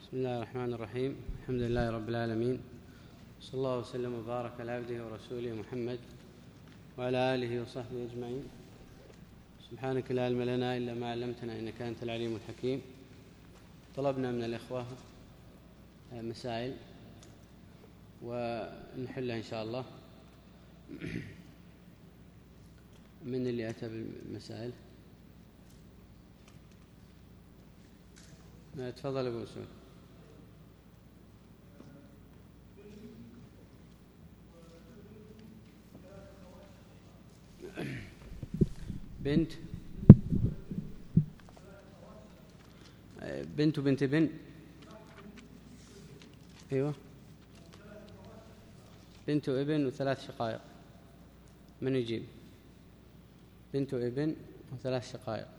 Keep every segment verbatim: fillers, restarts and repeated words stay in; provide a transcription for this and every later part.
بسم الله الرحمن الرحيم. الحمد لله رب العالمين، صلى الله وسلم وبارك على عبده ورسوله محمد وعلى آله وصحبه أجمعين. سبحانك لا علم لنا إلا ما علمتنا إنك أنت العليم الحكيم. طلبنا من الإخوة مسائل ونحلها إن شاء الله. من اللي أتى بالمسائل؟ تفضل أبو مسعود. بنت بنت وبنت بن أيوة بنت وابن وثلاث شقائق. من يجيب؟ بنت وابن وثلاث شقائق.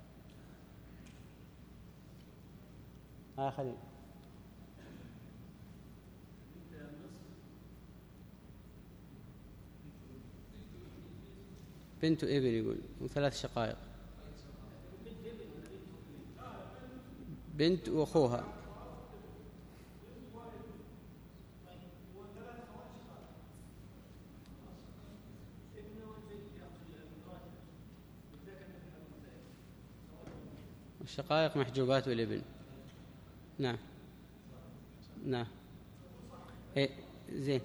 ها خليل. بنت وابن يقول وثلاث شقائق. بنت وأخوها. الشقائق محجوبات والابن. نعم نعم. ايه زين.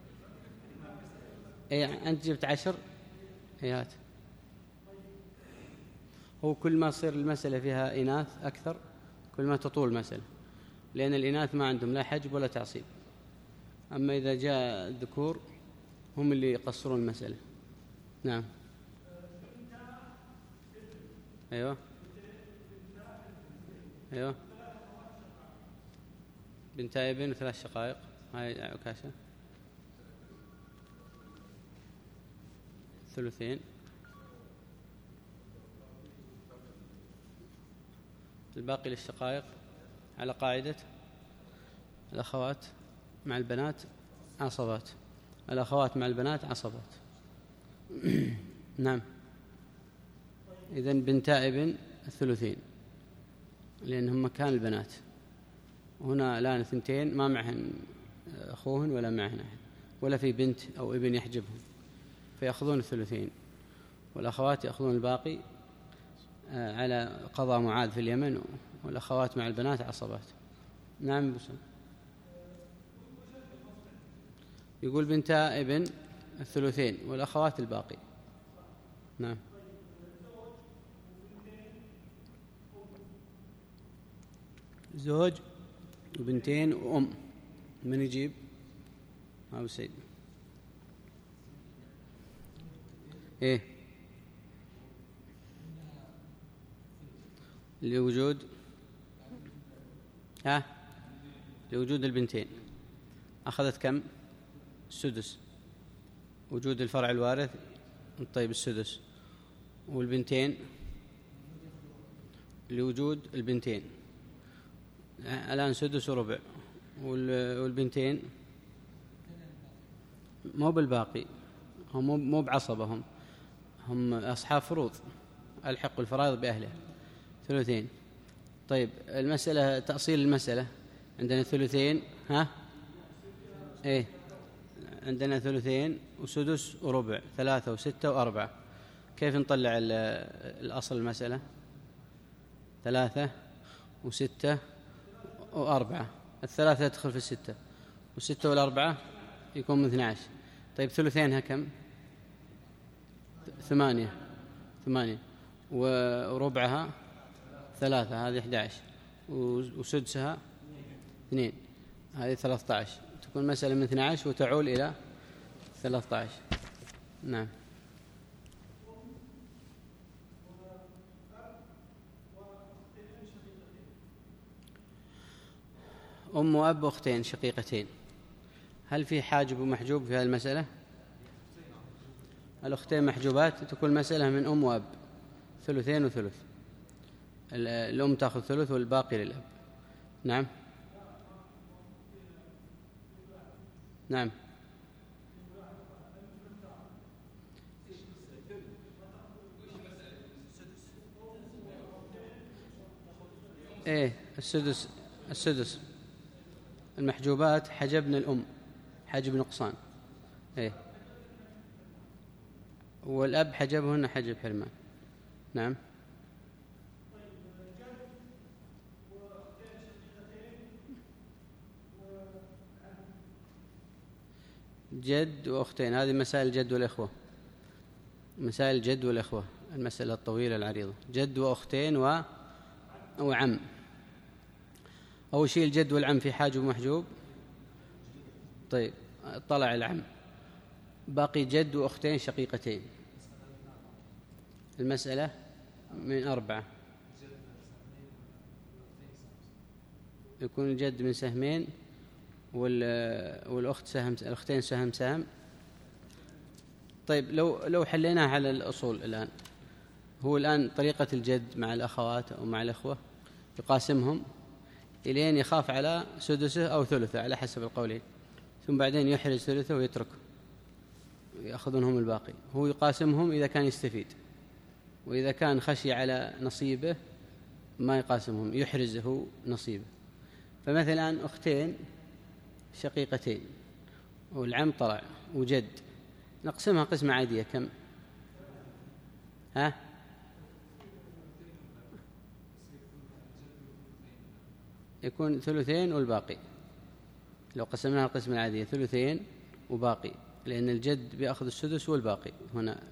ايه أنت جبت عشر. ايه هات. هو كل ما تصير المسألة فيها إناث أكثر كل ما تطول المسألة، لأن الإناث ما عندهم لا حجب ولا تعصيب. أما إذا جاء الذكور هم اللي يقصرون المسألة. نعم. أيوة أيوة. بنتا ابن وثلاث شقائق. هاي عكاشة. ثلثين. الباقي للشقائق على قاعدة الأخوات مع البنات عصبات. الأخوات مع البنات عصبات. نعم. إذن بنتا ابن الثلثين لأنهم مكان البنات. هنا الآن اثنتين ما معهن أخوهن ولا معهن أحد ولا في بنت أو ابن يحجبهم، فيأخذون الثلثين، والأخوات يأخذون الباقي على قضاء معاذ في اليمن، والأخوات مع البنات عصبات. نعم بسم. يقول بنتا ابن الثلثين والأخوات الباقي. نعم. زوج وبنتين وأم. من يجيب؟ أبو سيد. إيه لوجود ها لوجود البنتين أخذت كم؟ السدس. وجود الفرع الوارث طيب السدس. والبنتين لوجود البنتين الآن سدس وربع. والبنتين مو بالباقي، هم مو بعصبهم، هم أصحاب فروض. ألحق الفرائض بأهله. ثلثين. طيب المسألة تأصيل المسألة عندنا ثلثين. ها إيه عندنا ثلثين وسدس وربع، ثلاثة وستة وأربعة. كيف نطلع الأصل المسألة؟ ثلاثة وستة وأربعة. الثلاثة يدخل في الستة والستة والأربعة يكون من اثنى عشر. طيب ثلثينها كم؟ ثمانية. ثمانية وربعها ثلاثة، هذه أحد عشر. وسدسها اثنين، هذه ثلاثة عشر. تكون مسألة من اثنى عشر وتعول إلى ثلاثة عشر. نعم. أم وأب وأختين شقيقتين، هل في حاجب ومحجوب في هذه المسألة؟ الأختين محجوبات، تكون مسألة من أم وأب ثلثين وثلث. الأم تأخذ ثلث والباقي للأب. نعم نعم. إيه السدس. السدس المحجوبات حجبن الأم حجب نقصان، إيه، والأب حجبهن حجب حرمان. نعم. جد وأختين، هذه مسائل الجد والإخوة، مسائل الجد والإخوة، المسألة الطويلة العريضة. جد وأختين و... وعم. أول شيء الجد والعم في حاجب ومحجوب. طيب طلع العم، باقي جد وأختين شقيقتين. المسألة من أربعة، يكون الجد من سهمين والأخت سهم، الأختين سهم سهم. طيب لو لو حليناها على الأصول الآن، هو الآن طريقة الجد مع الأخوات أو مع الأخوة يقاسمهم إلين يخاف على سدسه أو ثلثه على حسب القولين، ثم بعدين يحرز ثلثه ويتركه يأخذونهم الباقي. هو يقاسمهم إذا كان يستفيد، وإذا كان خشي على نصيبه ما يقاسمهم، يحرزه نصيبه. فمثلا أختين شقيقتين والعم طلع وجد، نقسمها قسمة عادية كم؟ ها؟ يكون ثلثين والباقي. لو قسمناها القسمة العادية ثلثين وباقي، لأن الجد بيأخذ السدس والباقي هنا،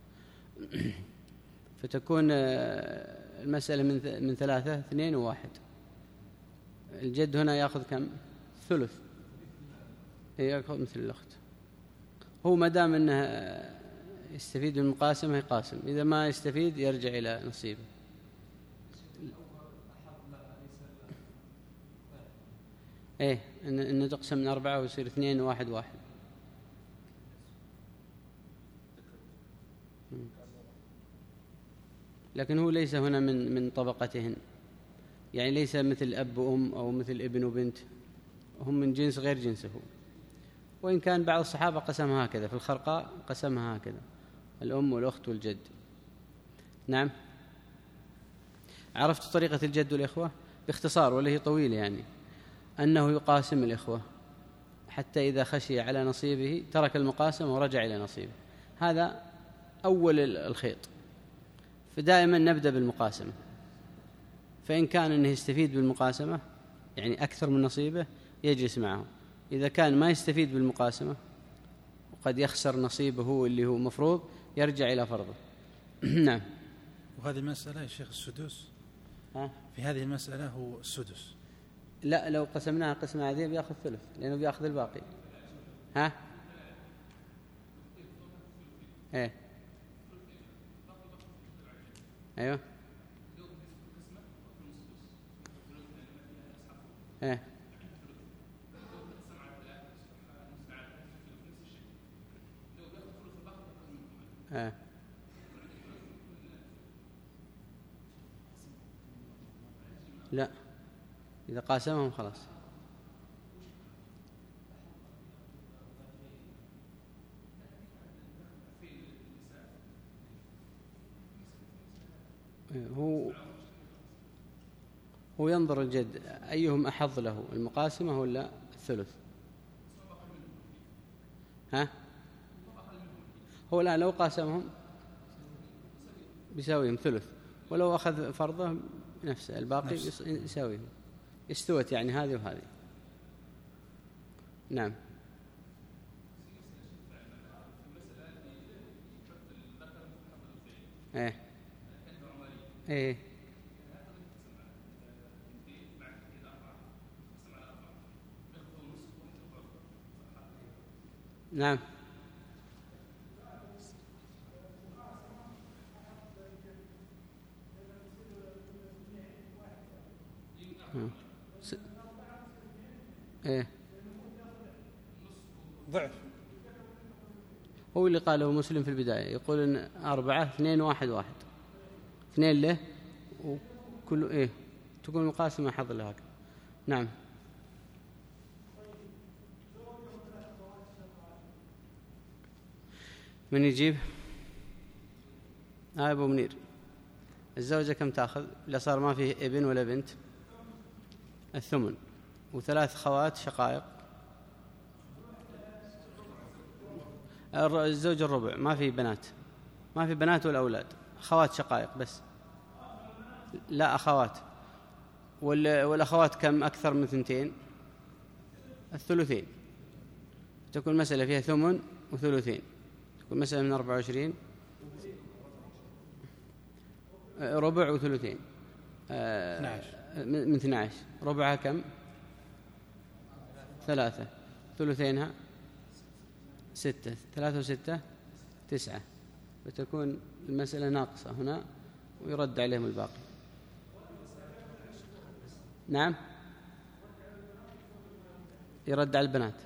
فتكون المسألة من من ثلاثة اثنين وواحد. الجد هنا يأخذ كم؟ ثلث، يأخذ مثل الأخت. هو ما دام أنه يستفيد من المقاسمة يقاسم، إذا ما يستفيد يرجع إلى نصيبه. إيه، إن تقسم من أربعة ويصير اثنين وواحد واحد. لكن هو ليس هنا من من طبقتهن، يعني ليس مثل أب وأم أو مثل ابن وبنت، هم من جنس غير جنسه. وإن كان بعض الصحابة قسمها هكذا، في الخرقاء قسمها هكذا، الأم والأخت والجد. نعم. عرفت طريقة الجد والإخوة باختصار، ولا هي طويلة يعني؟ أنه يقاسم الإخوة حتى إذا خشي على نصيبه ترك المقاسمة ورجع إلى نصيبه. هذا أول الخيط. فدائما نبدأ بالمقاسمة، فإن كان أنه يستفيد بالمقاسمة يعني أكثر من نصيبه يجلس معه. إذا كان ما يستفيد بالمقاسمة وقد يخسر نصيبه اللي هو مفروض يرجع إلى فرضه. نعم. وهذه المسألة يا شيخ السدس، ها؟ في هذه المسألة هو السدس. لا، لو قسمناها قسمة عادية بيأخذ ثلث، لأنه بيأخذ الباقي. ها؟ ايه، ايوه، ايه، ايه. لا، إذا قاسمهم خلاص. هو هو ينظر الجد أيهم أحظ له، المقاسمة ولا الثلث؟ ها؟ هو لا، لو قاسمهم بيساويهم ثلث، ولو أخذ فرضه نفسه الباقي يساويهم، استوت يعني هذه وهذه. نعم. ايه، ايه. نعم. س... ايه، ضعف. هو اللي قاله مسلم في البداية، يقول إن أربعة اثنين واحد واحد، اثنين له وكل إيه تكون مقاسمة حظ له هكذا. نعم. من يجيب؟ آه أبو منير. الزوجة كم تأخذ؟ لا صار ما فيه ابن ولا بنت؟ الثمن. وثلاث خوات شقائق. الزوج الربع، ما في بنات، ما في بنات ولا أولاد، خوات شقائق بس. لا أخوات. والأخوات كم أكثر من ثنتين؟ الثلثين. تكون مسألة فيها ثمن وثلثين، تكون مسألة من أربعة وعشرين، ربع وثلثين، من اثنى عشر. ربعها كم؟ ثلاثة. ثلثينها ستة. ثلاثة وستة تسعة، فتكون المسألة ناقصة هنا ويرد عليهم الباقي. نعم، يرد على البنات.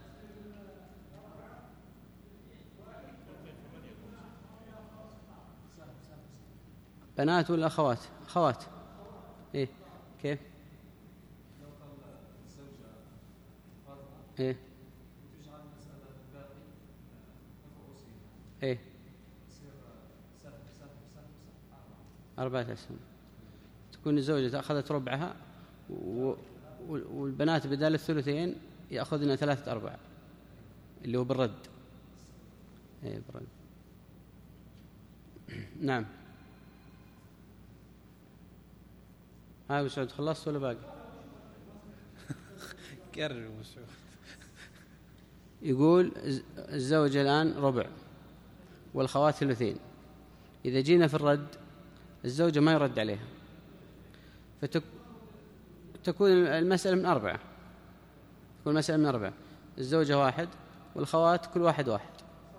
بنات ولا أخوات؟ أخوات. إيه كيف؟ إيه إيه أربعة أسهم. تكون الزوجة أخذت ربعها والبنات بدال الثلثين يأخذن ثلاثة أرباع اللي هو بالرد. إيه بالرد. نعم. ها أبو سعود خلصت ولا باقي؟ كرر أبو سعود. يقول الزوجة الآن ربع والخوات ثلثين. إذا جينا في الرد الزوجة ما يرد عليها، فتكون المسألة من أربعة. تكون المسألة من أربعة، الزوجة واحد والخوات كل واحد واحد.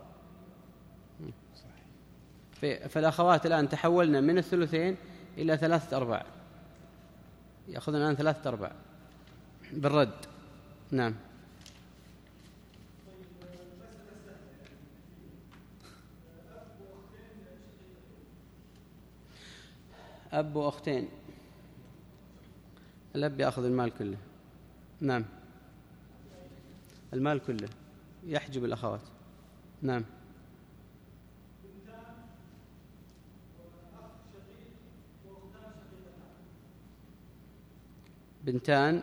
فالأخوات الآن تحولنا من الثلثين إلى ثلاثة أرباع، يأخذنا الآن ثلاثة أرباع بالرد. نعم. أب وأختين، الأب يأخذ المال كله. نعم، المال كله، يحجب الأخوات. نعم. بنتان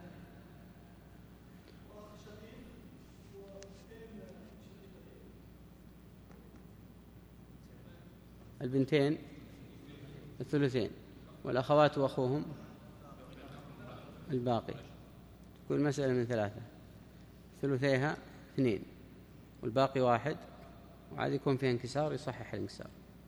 البنتين الثلثين والأخوات وأخوهم الباقي. تكون مسألة من ثلاثة، ثلثيها اثنين والباقي واحد، وعاد يكون فيها انكسار يصحح الانكسار.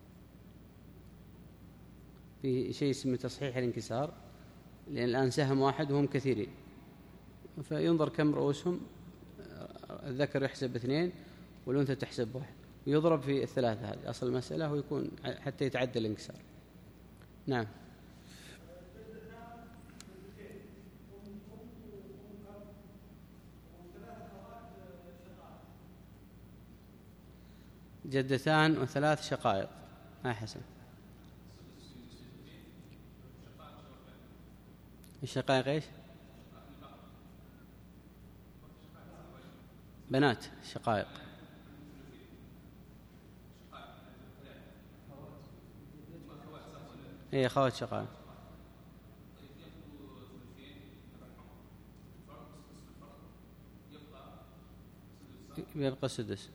في شيء اسمه تصحيح الانكسار، لأن الآن سهم واحد وهم كثيرين، فينظر كم رؤوسهم. الذكر يحسب اثنين والأنثى تحسب واحد، ويضرب في الثلاثة. هذه أصل المسألة، ويكون حتى يتعدى الانكسار. نعم. جدتان وثلاث شقائق. ما حسن. الشقائق ايش؟ بنات شقائق. ايه اخوات شقائق. يبقى السدس،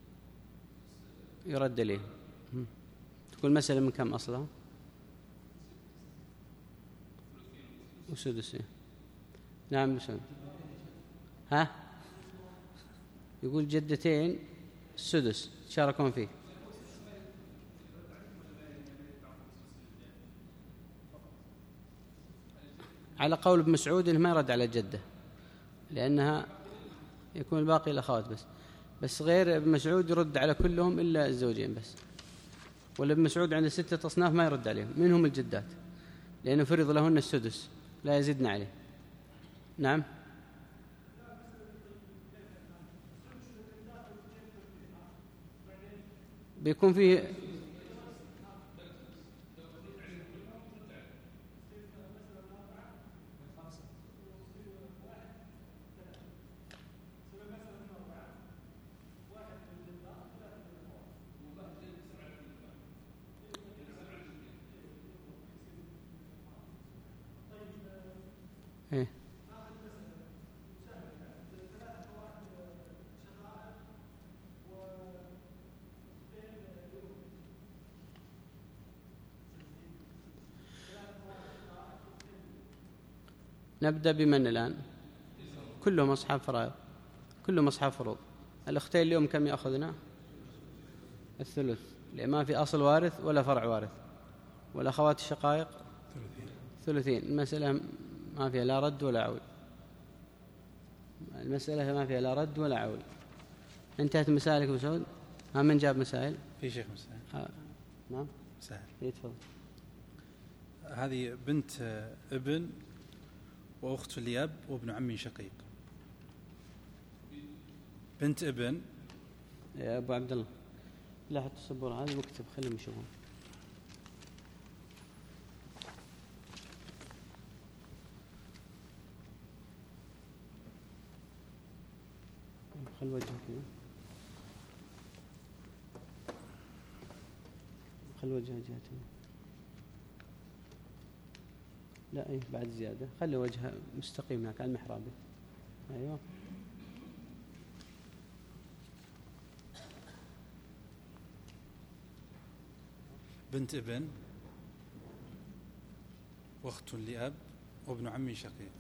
يرد ليه. تكون مسألة من كم أصلها؟ وسدس. نعم بسم. ها يقول جدتين السدس تشاركون فيه. على قول ابن مسعود إنه ما يرد على الجدة، لأنها يكون الباقي الأخوات بس. بس غير ابن مسعود يرد على كلهم إلا الزوجين بس. ولا ابن مسعود عنده ستة أصناف ما يرد عليهم، منهم الجدات، لأنه فرض لهن السدس لا يزيدن عليه. نعم. بيكون فيه إيه؟ نبدأ بمن الآن؟ كلهم أصحاب فرائض، كلهم أصحاب فروض. الأختين اليوم كم يأخذنا؟ الثلث، لأن ما في أصل وارث ولا فرع وارث. والأخوات الشقائق ثلثين. المسألة ما فيها لا رد ولا عول، المسألة ما فيها لا رد ولا عول. انتهت مسائلك أبو سعود؟ ها من جاب مسائل؟ في شيخ مسائل. آه. نعم مسائل. يتفضل. هذه بنت ابن وأخت الياب وابن عم شقيق. بنت ابن يا أبو عبد الله لا حط السبورة هذه واكتب خليهم يشوفون. خل وجهك كذا، خل وجهها جهتين. لا ايه بعد زيادة، خلي وجهها مستقيم هناك على المحرابة. ايوه بنت ابن واخت لأب وابن عم شقيق.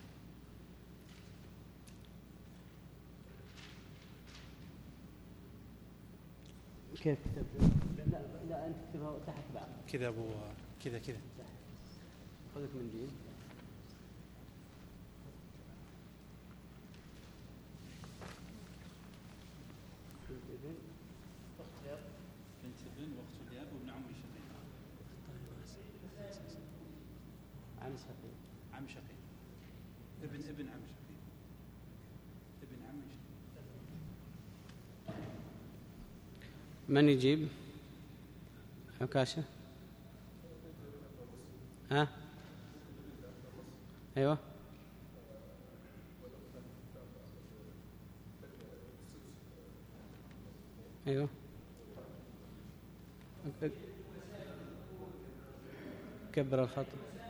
كيف تكتب؟ لا لا انت تكتبها تحت بعض كذا ابو كذا كذا. خذك من دين. بنت ابن واخت لأب وابن عم شقيق. عم شقيق. عم شقيق. ابن ابن عم شقيق. ابن عم شقيق. من يجيب؟ عكاشة. ها ايوه ايوه كبر الخط.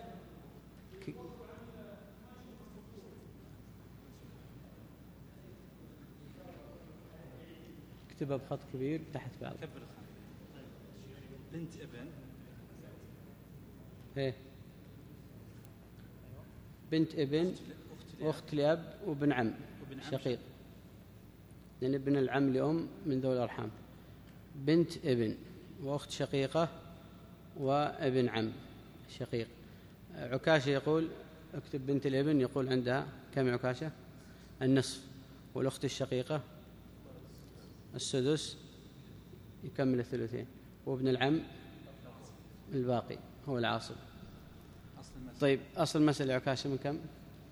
اكتبها بخط كبير تحت بعض. كبر الخط. بنت ابن ايه بنت ابن واخت لأب وابن عم شقيق، لأن ابن العم لأم من ذوي الأرحام. بنت ابن واخت شقيقة وابن عم شقيق. عكاشة يقول اكتب بنت الابن، يقول عندها كم عكاشة؟ النصف. والأخت الشقيقة السدس يكمل الثلثين، وابن العم الباقي هو العاصب. طيب أصل المسألة عكاشة من كم؟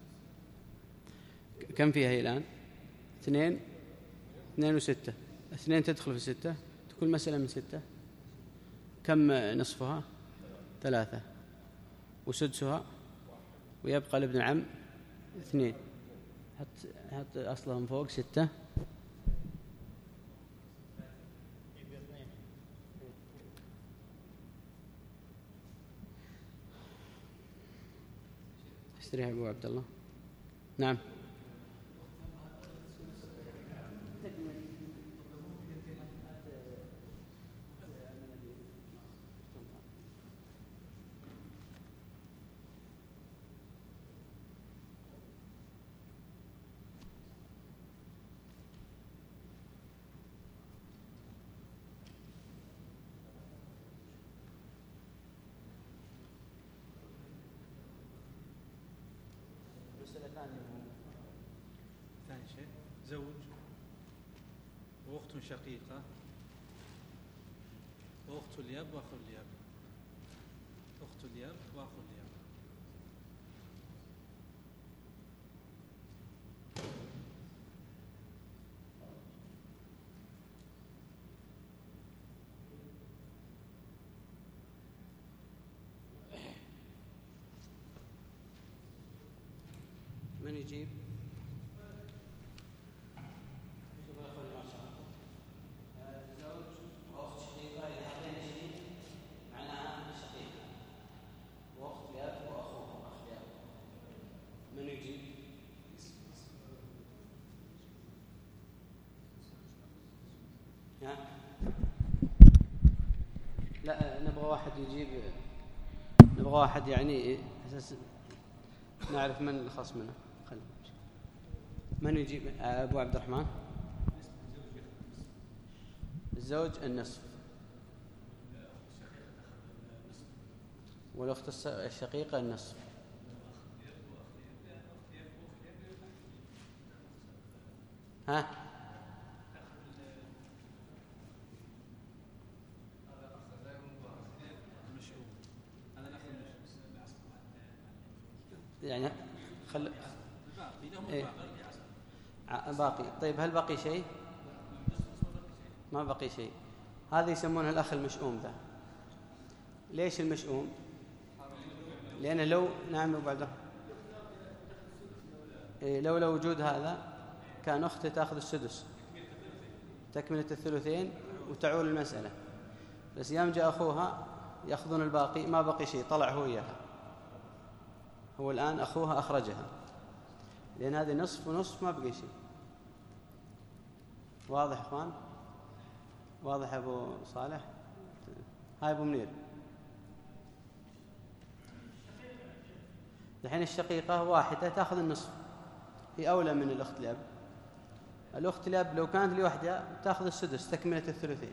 كم فيها هي الآن؟ اثنين اثنين وستة. اثنين تدخل في ستة، تكون مسألة من ستة. كم نصفها؟ ثلاثة. وسدسها ويبقى لابن العم اثنين. حط حط أصلهم فوق ستة. استريح أبو عبد الله. نعم ثاني شيء زوج واخت شقيقة واخت الياب واخو الياب. اخت الياب واخو الياب. من يجيب؟ لا نبغى واحد يجيب، نبغى واحد يعني أساس نعرف من الخص منه. خلي. من يجيب؟ أبو عبد الرحمن. الزوج النصف، والأخت الشقيقة النصف. ها؟ يعني خل إيه؟ باقي. طيب هل بقي شيء؟ ما بقي شيء. هذا يسمونه الأخ المشؤوم ذا. ليش المشؤوم؟ لأنه لو نعم وبعده إيه لو لو وجود هذا كان أخته تأخذ السدس تكملة الثلثين وتعول المسألة، بس يوم جاء أخوها يأخذون الباقي، ما بقي شيء، طلع هو إياها. هو الآن أخوها أخرجها، لأن هذه نصف ونصف ما بقي شيء. واضح أخوان؟ واضح أبو صالح؟ هاي أبو منير. الحين الشقيقة واحدة تأخذ النصف، هي أولى من الأخت الأب. الأخت الأب لو كانت لوحدها تأخذ السدس تكملة الثلثين.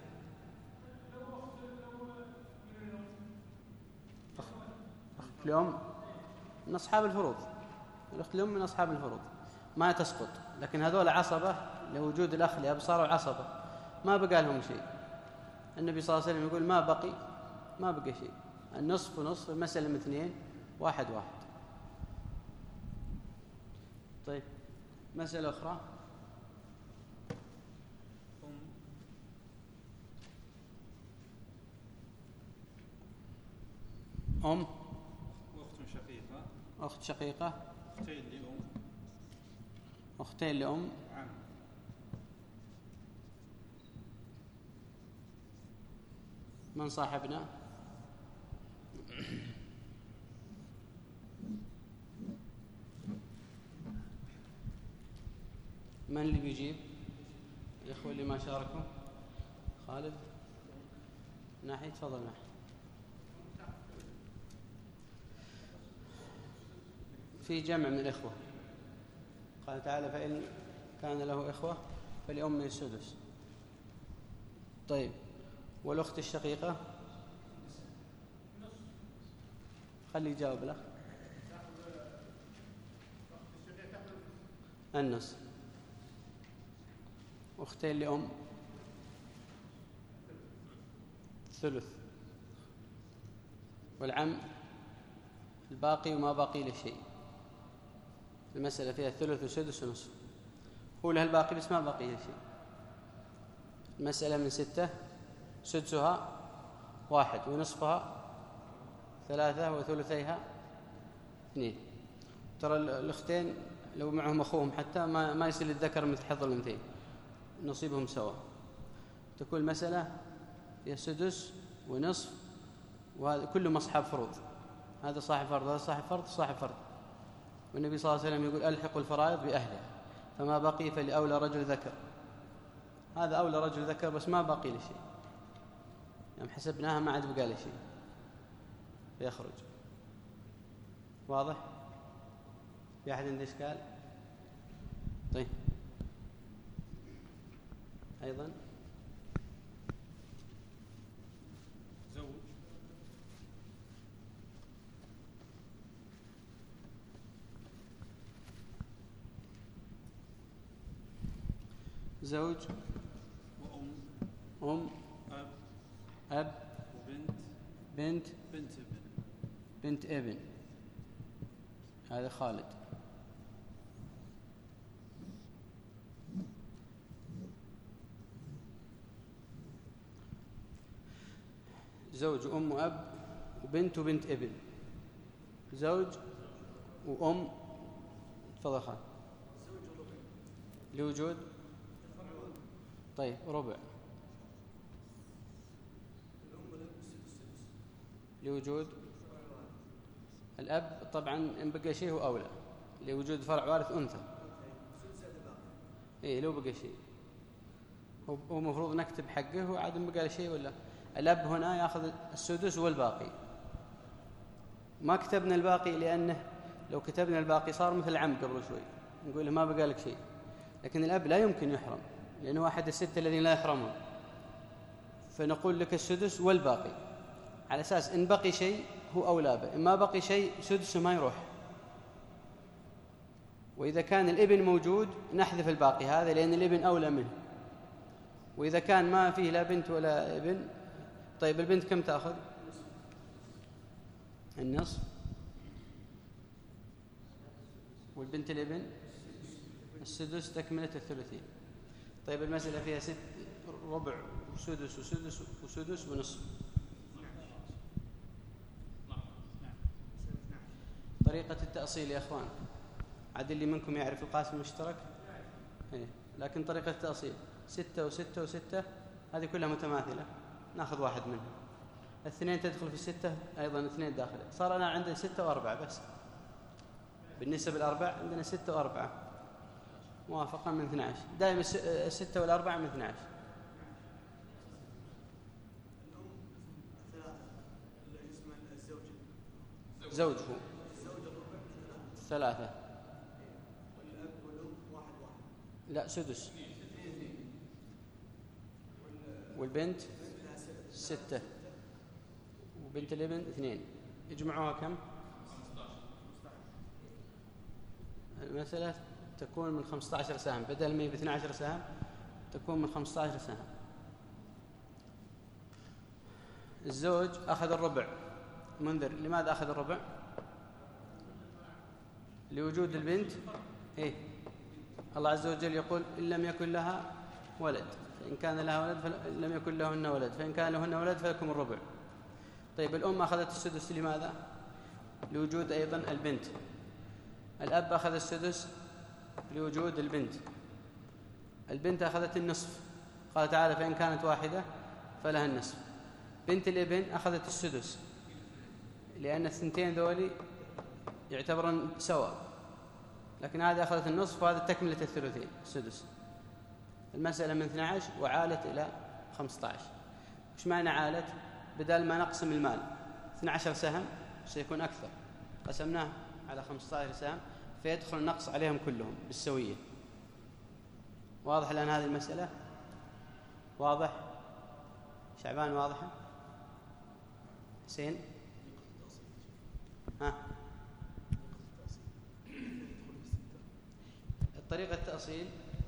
أخت الأم من أصحاب الفروض، الأخت الأم من أصحاب الفروض ما تسقط، لكن هذول عصبة لوجود الأخ الأب، صاروا عصبة ما بقى لهم شيء. النبي صلى الله عليه وسلم يقول ما بقي ما بقى شيء، النصف ونصف، المسألة من اثنين، واحد واحد. طيب مسألة أخرى. أم وأخت شقيقة. أخت شقيقة. أختين لأم. أختين لأم. عم. من صاحبنا؟ من اللي بيجيب؟ الإخوة اللي ما شاركوا. خالد ناحية، تفضل ناحية. في جمع من الإخوة، قال تعالى فإن كان له إخوة فلأمه السدس. طيب والأخت الشقيقة؟ خلي يجاوب الأخ. النص. أختين لأم ثلث، والعم الباقي وما باقي له شيء. المسألة فيها ثلث وسدس ونصف، هو له الباقي بس ما باقي له شيء. المسألة من ستة، سدسها واحد ونصفها ثلاثة وثلثيها اثنين. ترى الأختين لو معهم أخوهم حتى ما, ما يصير للذكر مثل حظ الأنثيين، نصيبهم سوا. تكون المسألة هي سدس ونصف، وهذا كلهم أصحاب فروض، هذا صاحب فرض، هذا صاحب فرض، صاحب فرض. والنبي صلى الله عليه وسلم يقول ألحقوا الفرائض بأهلها، فما بقي فلأولى رجل ذكر. هذا أولى رجل ذكر بس ما باقي له شيء، يعني حسبناها ما عاد بقى له شيء فيخرج. واضح؟ في أحد عنده إشكال؟ طيب أيضا زوج. زوج وأم. أم. أب. أب. وبنت. بنت. بنت ابن. بنت ابن. هذا خالد. زوج وأم وأب وبنت وبنت ابن. زوج وأم. تفضل خالد. لوجود. طيب ربع. لوجود الأب طبعا إن بقى شيء هو أولى، لوجود فرع وارث أنثى. إيه لو بقى شيء هو مفروض نكتب حقه، وعاد إن بقى شيء ولا الأب هنا يأخذ السدس والباقي. ما كتبنا الباقي لأنه لو كتبنا الباقي صار مثل العم قبل شوي، نقول له ما بقى لك شيء. لكن الأب لا يمكن يحرم، لأنه أحد الستة الذين لا يحرمون، فنقول لك السدس والباقي، على أساس إن بقي شيء هو أولى به، إن ما بقي شيء سدسه ما يروح. وإذا كان الابن موجود نحذف الباقي هذا، لأن الابن أولى منه. وإذا كان ما فيه لا بنت ولا ابن، طيب البنت كم تأخذ؟ النصف. والبنت الابن السدس تكملة الثلثين. طيب المسألة فيها ست ربع وسدس وسدس وسدس ونصف. طريقة التأصيل يا أخوان، عاد اللي منكم يعرف القاسم المشترك؟ إيه. لكن طريقة التأصيل ستة وستة وستة هذه كلها متماثلة، ناخذ واحد منها. الاثنين تدخل في الستة، أيضا اثنين داخل، صار أنا عندنا ستة وأربعة بس. بالنسبة للأربع عندنا ستة وأربعة موافقة من اثنى عشر، دائما الستة والأربعة من اثنى عشر. زوج هو ثلاثة. لا سدس. والبنت ستة، وبنت الابن اثنين، يجمعوها كم؟ المسألة تكون من خمسة عشر سهم، بدل ما باثنى عشر سهم تكون من خمسة عشر سهم. الزوج أخذ الربع. منذر، لماذا أخذ الربع؟ لوجود البنت. إيه؟ الله عز وجل يقول إن لم يكن لها ولد، فإن كان لها ولد فلم يكن لهن ولد، فإن كان لهن ولد فلكم الربع. طيب الأم أخذت السدس لماذا؟ لوجود أيضا البنت. الأب أخذ السدس لوجود البنت. البنت أخذت النصف، قال تعالى فإن كانت واحدة فلها النصف. بنت الابن أخذت السدس، لأن الثنتين ذولي يعتبرون سواء، لكن هذه أخذت النصف وهذا تكملة الثلثين السدس. المسألة من اثنى عشر وعالت إلى خمسة عشر. وش معنى عالت؟ بدل ما نقسم المال اثنى عشر سهم سيكون أكثر، قسمناه على خمسة عشر سهم فيدخل النقص عليهم كلهم بالسوية. واضح الآن هذه المسألة؟ واضح؟ شعبان واضحة؟ حسين؟ ها؟ طريقة التأصيل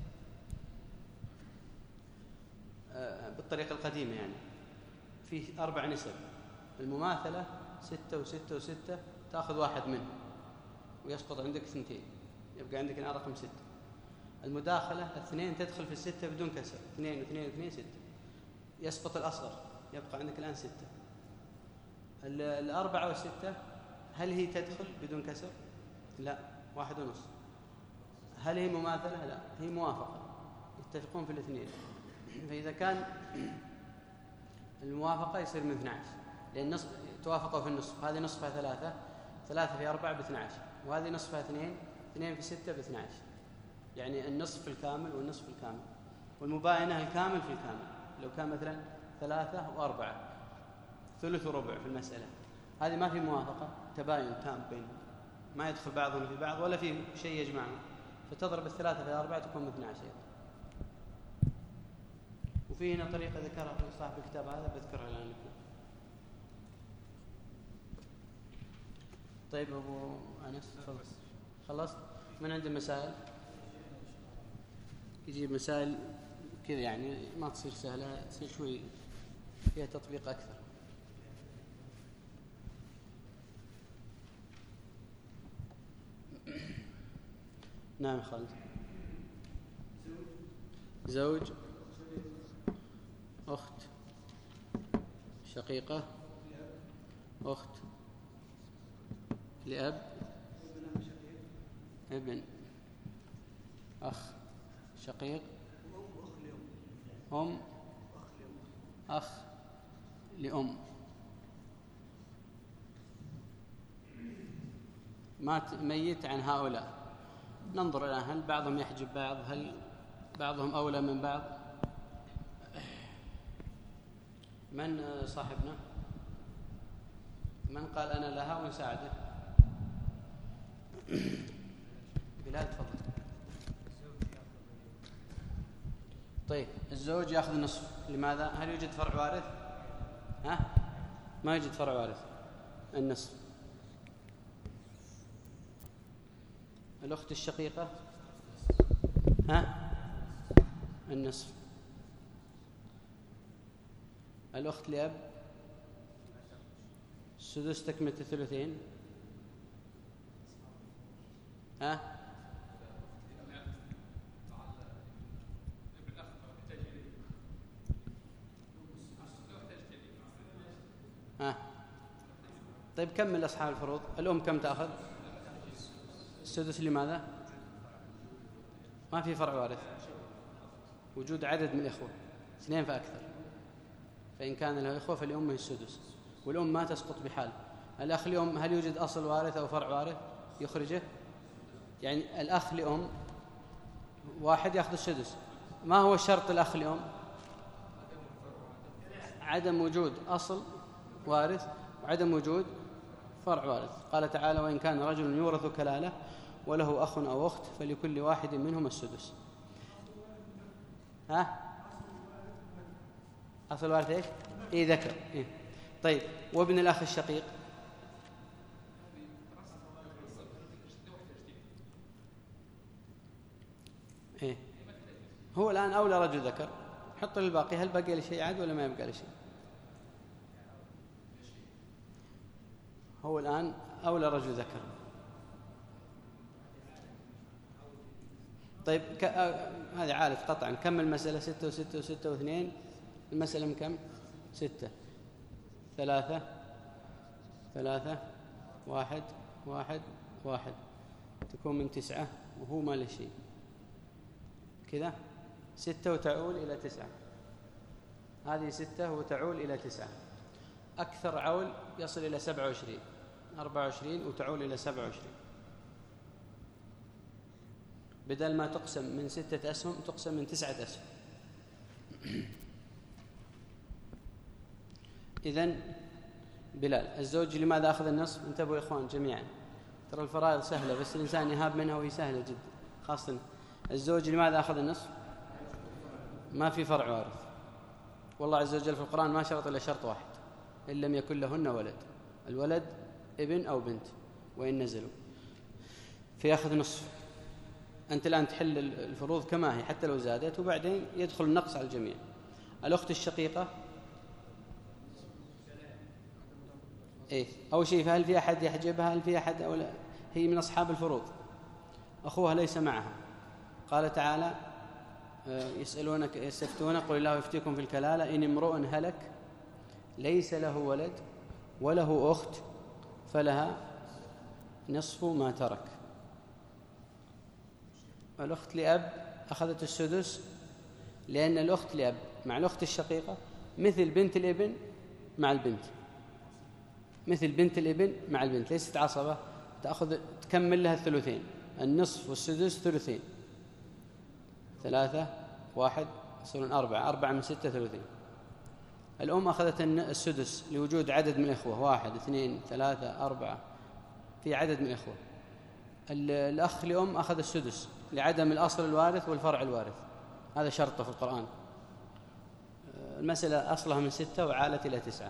بالطريقة القديمة، يعني فيه أربع نسب. المماثلة ستة وستة وستة، تأخذ واحد منه ويسقط عندك اثنتين، يبقى عندك الآن رقم ستة. المداخلة اثنين تدخل في الستة بدون كسر، اثنين واثنين واثنين ستة، يسقط الأصغر، يبقى عندك الآن ستة. الأربعة والستة هل هي تدخل بدون كسر؟ لا، واحد ونص. هل هي مماثلة؟ لا، هي موافقة، يتفقون في الاثنين. فإذا كان الموافقة يصير من اثنى عشر، لأن نصف توافقوا في النصف، هذه نصفها ثلاثة، ثلاثة في أربعة باثنى عشر، وهذه نصفها اثنين، اثنين في ستة باثنى عشر، يعني النصف الكامل والنصف الكامل، والمباينة الكامل في الكامل. لو كان مثلا ثلاثة وأربعة ثلث وربع في المسألة، هذه ما في موافقة، تباين تام بينهم، ما يدخل بعضهم في بعض ولا في شيء يجمعهم، فتضرب الثلاثة في الأربعة تكون من اثنى عشر. وفي هنا طريقة ذكرها في صاحب الكتاب هذا بذكرها الآن لكم. طيب أبو أنس خلص خلصت؟ من عنده مسائل يجيب مسائل كذا، يعني ما تصير سهلة، تصير شوي فيها تطبيق أكثر. نعم خالد. زوج، أخت شقيقة، أخت لأب، ابن، أخ شقيق، أم، أخ لأم. مات ميت عن هؤلاء، ننظر الآن هل بعضهم يحجب بعض، هل بعضهم أولى من بعض. من صاحبنا؟ من قال أنا لها ونساعده؟ بلال تفضل. طيب الزوج يأخذ النصف، لماذا؟ هل يوجد فرع وارث؟ ها؟ ما يوجد فرع وارث. النصف. الأخت الشقيقة ها؟ النصف. الأخت لأب السدس تكملة الثلثين. ها؟ ها؟ طيب كمل أصحاب الفروض. الأم كم تأخذ؟ السدس. لماذا؟ ما في فرع وارث، وجود عدد من الإخوة اثنين فأكثر، فإن كان له إخوة فلأمه السدس، والأم ما تسقط بحال. الأخ لأم هل يوجد أصل وارث أو فرع وارث يخرجه؟ يعني الأخ لأم واحد يأخذ السدس. ما هو الشرط الأخ لأم؟ عدم وجود أصل وارث وعدم وجود فرع وارث. قال تعالى: وإن كان رجل يورث كلالة وله أخ أو أخت فلكل واحد منهم السدس. ها؟ أصل وارث إيش؟ إيه ذكر. إيه؟ طيب وابن الأخ الشقيق؟ إيه؟ هو الآن أولى رجل ذكر، حط الباقي. هل بقي لشيء عاد ولا ما يبقى لشيء؟ هو الآن أولى رجل ذكر. طيب ك... آه... هذه عارف قطعا. كم المسألة؟ ستة وستة وستة واثنين. المسألة من كم؟ ستة. ثلاثة ثلاثة واحد واحد واحد تكون من تسعة، وهو ما له شيء كذا. ستة وتعول إلى تسعة. هذه ستة وتعول إلى تسعة. أكثر عول يصل إلى سبعة وعشرين. أربعة وعشرين وتعول إلى سبعة وعشرين. بدل ما تقسم من ستة أسهم تقسم من تسعة أسهم. إذن بلال الزوج لماذا أخذ النصف؟ انتبهوا يا إخوان جميعا، ترى الفرائض سهلة بس الإنسان يهاب منها وهي سهلة جدا. خاصة الزوج لماذا أخذ النصف؟ ما في فرع وارث. والله عز وجل في القرآن ما شرط إلا شرط واحد: إن لم يكن لهن ولد. الولد ابن أو بنت وإن نزلوا فيأخذ نصف. أنت الآن تحل الفروض كما هي حتى لو زادت، وبعدين يدخل النقص على الجميع. الأخت الشقيقة إيه؟ أول شيء فهل في أحد يحجبها؟ هل في أحد أو لا؟ هي من أصحاب الفروض، أخوها ليس معها. قال تعالى: يسألونك يستفتونك قل الله يفتيكم في الكلالة إن امرؤ هلك ليس له ولد وله أخت فلها نصف ما ترك. الأخت لأب أخذت السدس، لأن الأخت لأب مع الأخت الشقيقة مثل بنت الابن مع البنت، مثل بنت الابن مع البنت، ليست عصبة. تأخذ تكمل لها الثلثين، النصف والسدس ثلثين. ثلاثة واحد يصيرون أربعة، أربعة من ستة ثلثين. الأم أخذت السدس لوجود عدد من الإخوة، واحد اثنين ثلاثة أربعة، في عدد من الإخوة. الأخ لأم أخذ السدس لعدم الأصل الوارث والفرع الوارث، هذا شرطه في القرآن. المسألة أصلها من ستة وعالت إلى تسعة.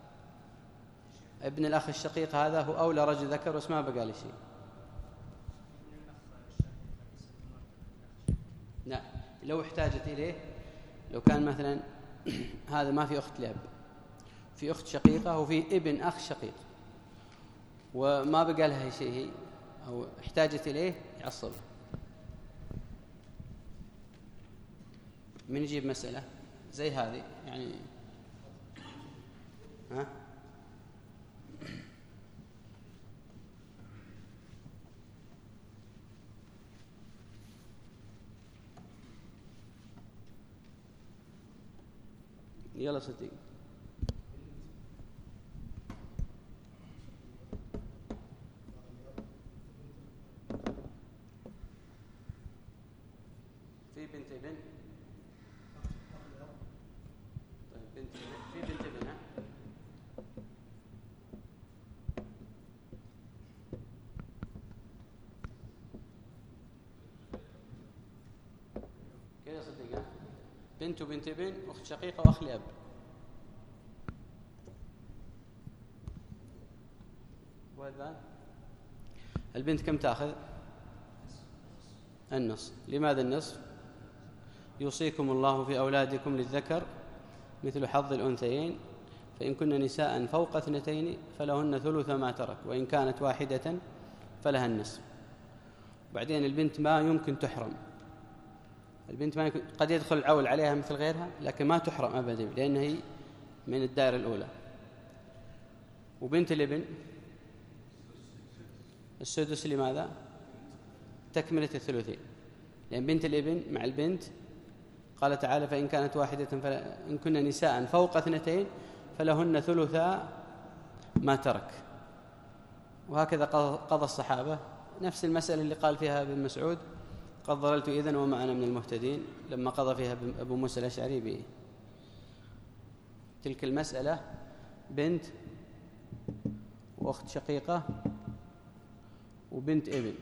ابن الأخ الشقيق هذا هو أولى رجل ذكر بس ما بقى له شيء. لا، لو احتاجت إليه، لو كان مثلا هذا ما في أخت لأب، في أخت شقيقة وفي ابن أخ شقيق وما بقى لها شيء هي أو احتاجت إليه يعصب. من يجيب مسألة زي هذه يعني؟ ها؟ يلا صديق. في بنت ابن. طيب بنت ابن، في بنت ابن. ها؟ بنت وبنت ابن، أخت شقيقة وأخ لأب. وهذا البنت كم تأخذ؟ النصف. لماذا النصف؟ يوصيكم الله في أولادكم للذكر مثل حظ الأنثيين، فإن كن نساء فوق اثنتين فلهن ثلث ما ترك، وإن كانت واحدة فلها النصف. وبعدين البنت ما يمكن تحرم، البنت ما يمكن، قد يدخل العول عليها مثل غيرها لكن ما تحرم أبدا لأنها هي من الدائرة الأولى. وبنت الابن السدس، لماذا؟ تكملة الثلثين، لأن بنت الابن مع البنت قال تعالى فإن كانت واحدة فلا، إن كن نساء فوق اثنتين فلهن ثلثا ما ترك. وهكذا قضى الصحابة نفس المسألة اللي قال فيها ابن مسعود قد ضللت إذن وما أنا من المهتدين، لما قضى فيها أبو موسى الأشعري به تلك المسألة بنت وأخت شقيقة وبنت ابن.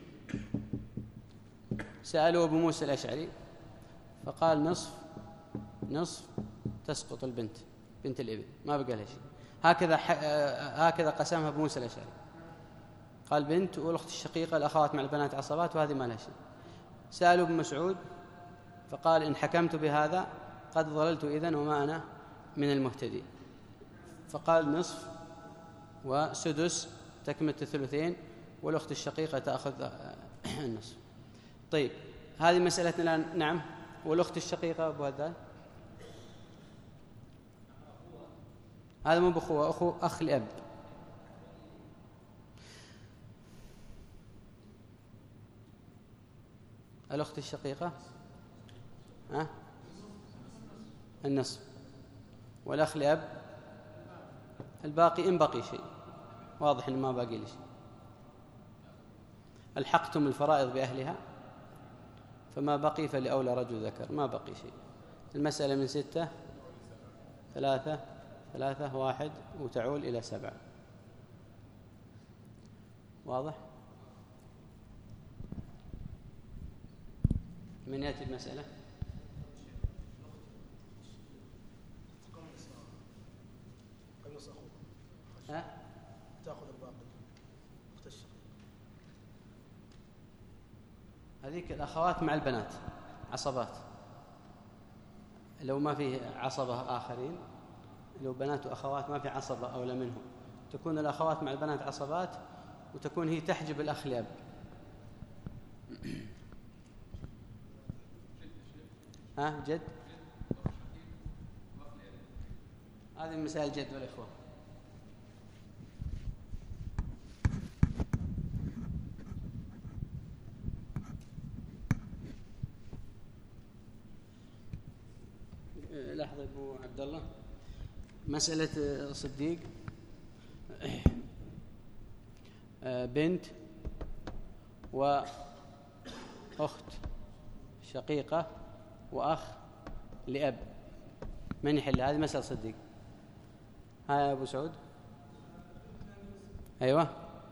سألوا أبو موسى الأشعري فقال نصف نصف تسقط البنت بنت الابن، ما بقى لها شيء. هكذا هكذا قسمها أبو موسى الأشعري، قال بنت والأخت الشقيقة الأخوات مع البنات عصبات وهذه ما لها شيء. سألوا ابن مسعود فقال إن حكمت بهذا قد ضللت إذن وما أنا من المهتدين، فقال نصف وسدس تكملة الثلثين، والأخت الشقيقة تأخذ النصف. طيب هذه مسألتنا الآن. نعم. والأخت الشقيقة أبو هذا هذا مو بأخوة، أخو أخ لأب. الأخت الشقيقة ها النصف، والأخ لأب الباقي إن بقي شيء، واضح إن ما باقي لي شيء. ألحقتم الفرائض بأهلها فما بقي فلأولى رجل ذكر، ما بقي شيء. المسألة من ستة ثلاثة ثلاثة واحد وتعول إلى سبعة. واضح؟ من يأتي المسألة؟ ها؟ تأخذ الباقي أخت الشقيقة. هذيك الأخوات مع البنات عصبات، لو ما فيه عصبة آخرين، لو بنات وأخوات ما في عصبة أولى منهم، تكون الأخوات مع البنات عصبات وتكون هي تحجب الأخ لأب. ها جد؟ هذه مسائل جد والإخوة. لحظة أبو عبد الله، مسألة صديق بنت وأخت شقيقة وأخ لأب، من يحل هذه مسألة صديق؟ ها يا أبو سعود. أيوة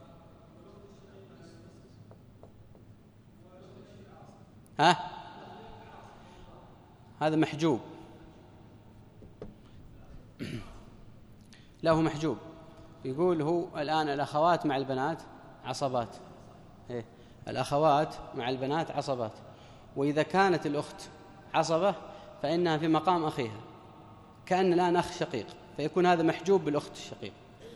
ها هذا محجوب، له محجوب. يقول هو الآن الأخوات مع البنات عصبات، إيه؟ الأخوات مع البنات عصبات، وإذا كانت الأخت عصبة فإنها في مقام أخيها كأن الآن أخ شقيق، فيكون هذا محجوب بالأخت الشقيقة.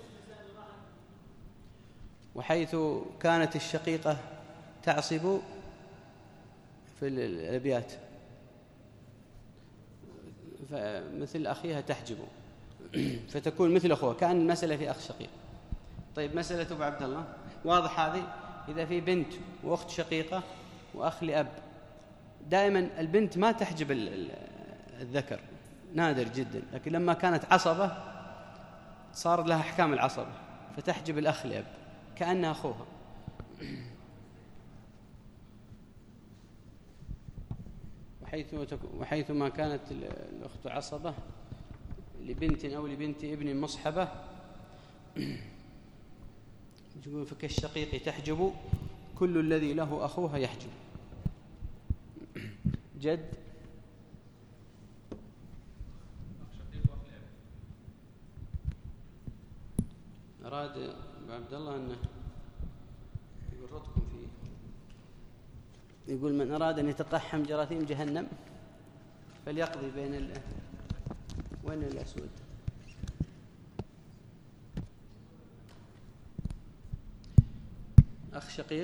وحيث كانت الشقيقة تعصب في الأبيات فمثل أخيها تحجبه، فتكون مثل أخوة، كأن المسألة في أخ شقيق. طيب مسألة أبو عبد الله واضح هذه. إذا في بنت وأخت شقيقة وأخ لأب، دائما البنت ما تحجب الذكر، نادر جدا، لكن لما كانت عصبة صار لها أحكام العصبة فتحجب الأخ لأب كأنها أخوها. وحيث وحيث ما كانت الأخت عصبة لبنت أو لبنت ابن مصحبة، يقول فكالشقيق تحجب كل الذي له أخوها يحجب. جد أراد أبو عبد الله أنه يورطكم فيه. يقول من أراد أن يتقحم جراثيم جهنم فليقضي بين ال... وين الأسود؟ أخ شقيق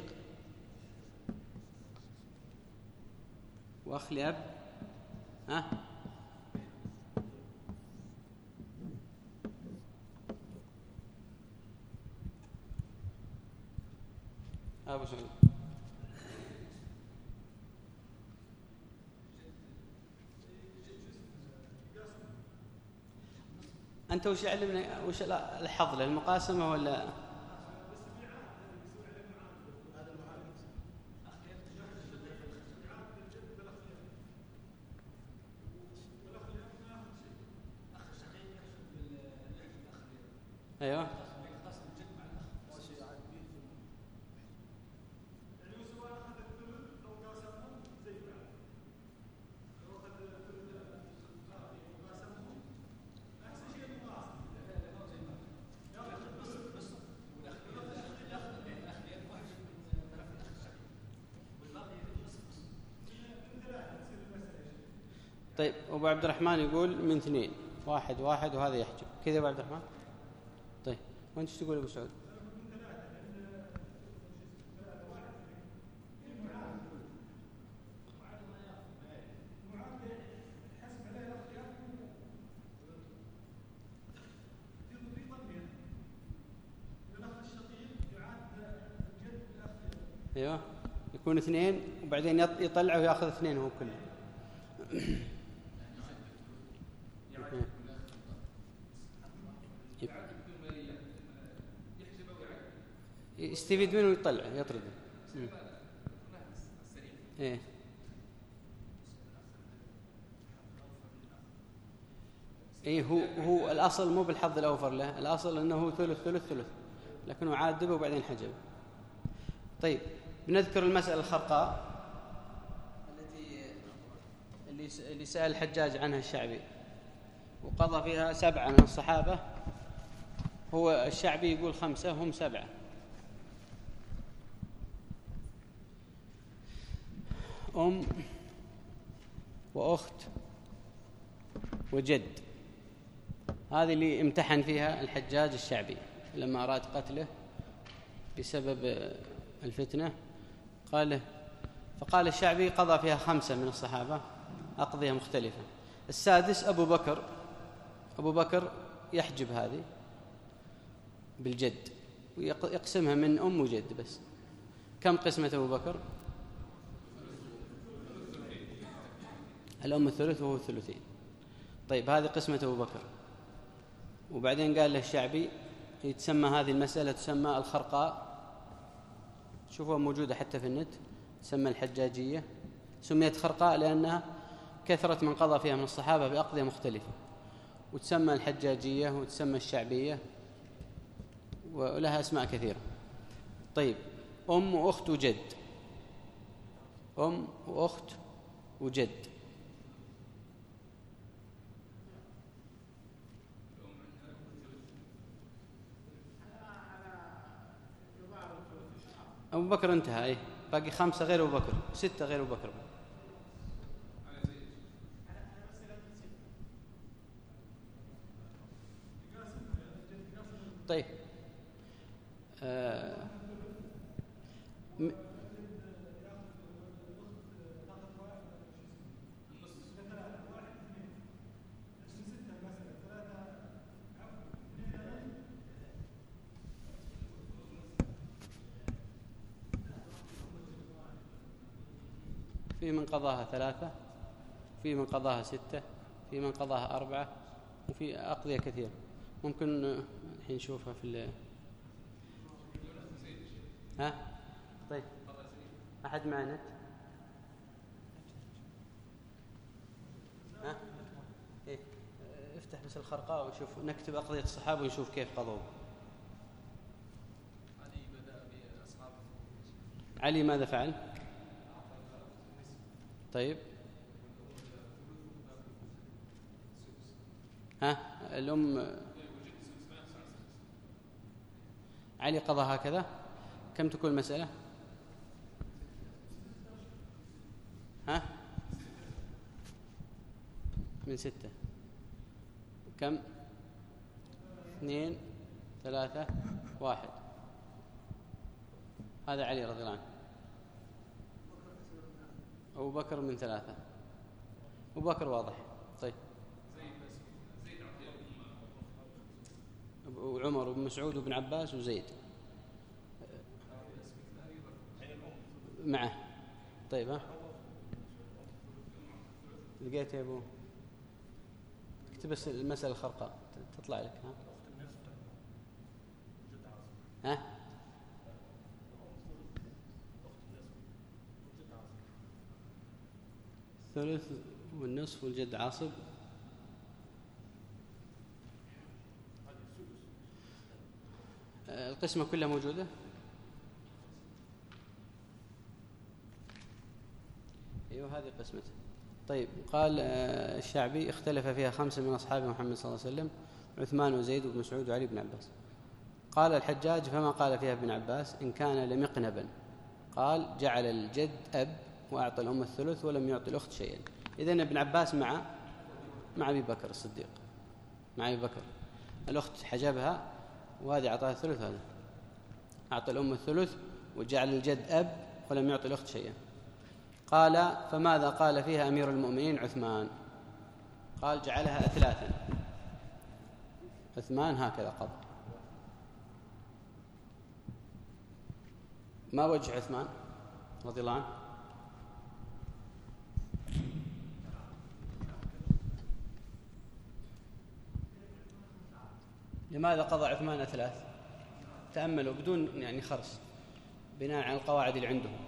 وأخ لأب. ها أبو سعود. أنت وش علمنا وش الحظ له المقاسمة ولا؟ أيوة. طيب أبو عبد الرحمن يقول من اثنين، واحد واحد وهذا يحجب كذا. أبو عبد الرحمن طيب وأنت ايش تقول أبو سعود؟ أيوة يكون اثنين وبعدين يطلع ويأخذ اثنين هو كله. يستفيد منه ويطلع يطرده. ايه ايه هو هو الاصل مو بالحظ الاوفر له، الاصل انه هو ثلث ثلث ثلث، لكنه عادبه وبعدين حجب. طيب بنذكر المسألة الخرقاء التي اللي سأل الحجاج عنها الشعبي وقضى فيها سبعة من الصحابة. هو الشعبي يقول خمسة هم سبعة. أم وأخت وجد، هذه اللي امتحن فيها الحجاج الشعبي لما أراد قتله بسبب الفتنة. قال فقال الشعبي قضى فيها خمسة من الصحابة أقضية مختلفة. السادس أبو بكر، أبو بكر يحجب هذه بالجد ويقسمها من أم وجد بس. كم قسمة أبو بكر؟ الأم الثلث وهو الثلثين. طيب هذه قسمة أبو بكر. وبعدين قال له الشعبي يتسمى هذه المسألة تسمى الخرقاء، شوفوا موجودة حتى في النت، تسمى الحجاجية. سميت خرقاء لأنها كثرة من قضى فيها من الصحابة بأقضية مختلفة، وتسمى الحجاجية وتسمى الشعبية ولها أسماء كثيرة. طيب أم وأخت وجد، أم وأخت وجد. أبو بكر انتهى، أيه باقي خمسة غير أبو بكر، ستة غير أبو بكر. طيب آه م... في من قضاها ثلاثة، في من قضاها ستة، في من قضاها أربعة، وفي أقضية كثيرة. ممكن الحين نشوفها في ال... ها طيب أحد معنا ها إيه؟ افتح بس الخرقاء ونشوف، نكتب أقضية الصحابة ونشوف كيف قضوا. علي بدأ بأصحابه. علي ماذا فعل؟ طيب ها الأم علي قضى هكذا. كم تكون المسألة؟ ها؟ من ستة. كم؟ اثنين ثلاثة واحد. هذا علي رضي الله عنه. أبو بكر من ثلاثة. أبو بكر واضح. طيب وعمر وابن مسعود وابن عباس وزيد معه. طيب ها لقيت يا أبو؟ اكتب بس المسألة الخرقاء تطلع لك. ها ها الثلث والنصف والجد عاصب. القسمة كلها موجودة. أيوة هذه قسمته. طيب قال الشعبي اختلف فيها خمسة من أصحاب محمد صلى الله عليه وسلم: عثمان وزيد وابن مسعود وعلي بن عباس. قال الحجاج: فما قال فيها ابن عباس إن كان لمقنبا؟ قال: جعل الجد أب وأعطى الأم الثلث ولم يعطي الأخت شيئا. إذن ابن عباس مع مع أبي بكر الصديق، مع أبي بكر. الأخت حجبها وهذه أعطاها الثلث، هذا أعطى الأم الثلث وجعل الجد أب ولم يعطي الأخت شيئا. قال: فماذا قال فيها أمير المؤمنين عثمان؟ قال: جعلها أثلاثا. عثمان هكذا قضى. ما وجه عثمان رضي الله عنه؟ لماذا قضى عثمان أثلاث؟ تأملوا بدون يعني خرس، بناء على القواعد اللي عندهم.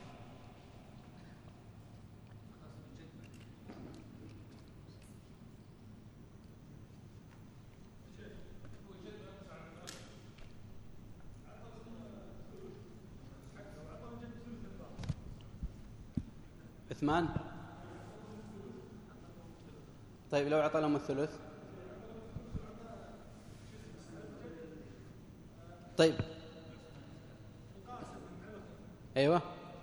عثمان طيب لو أعطى لهم الثلث؟ طيب أيوة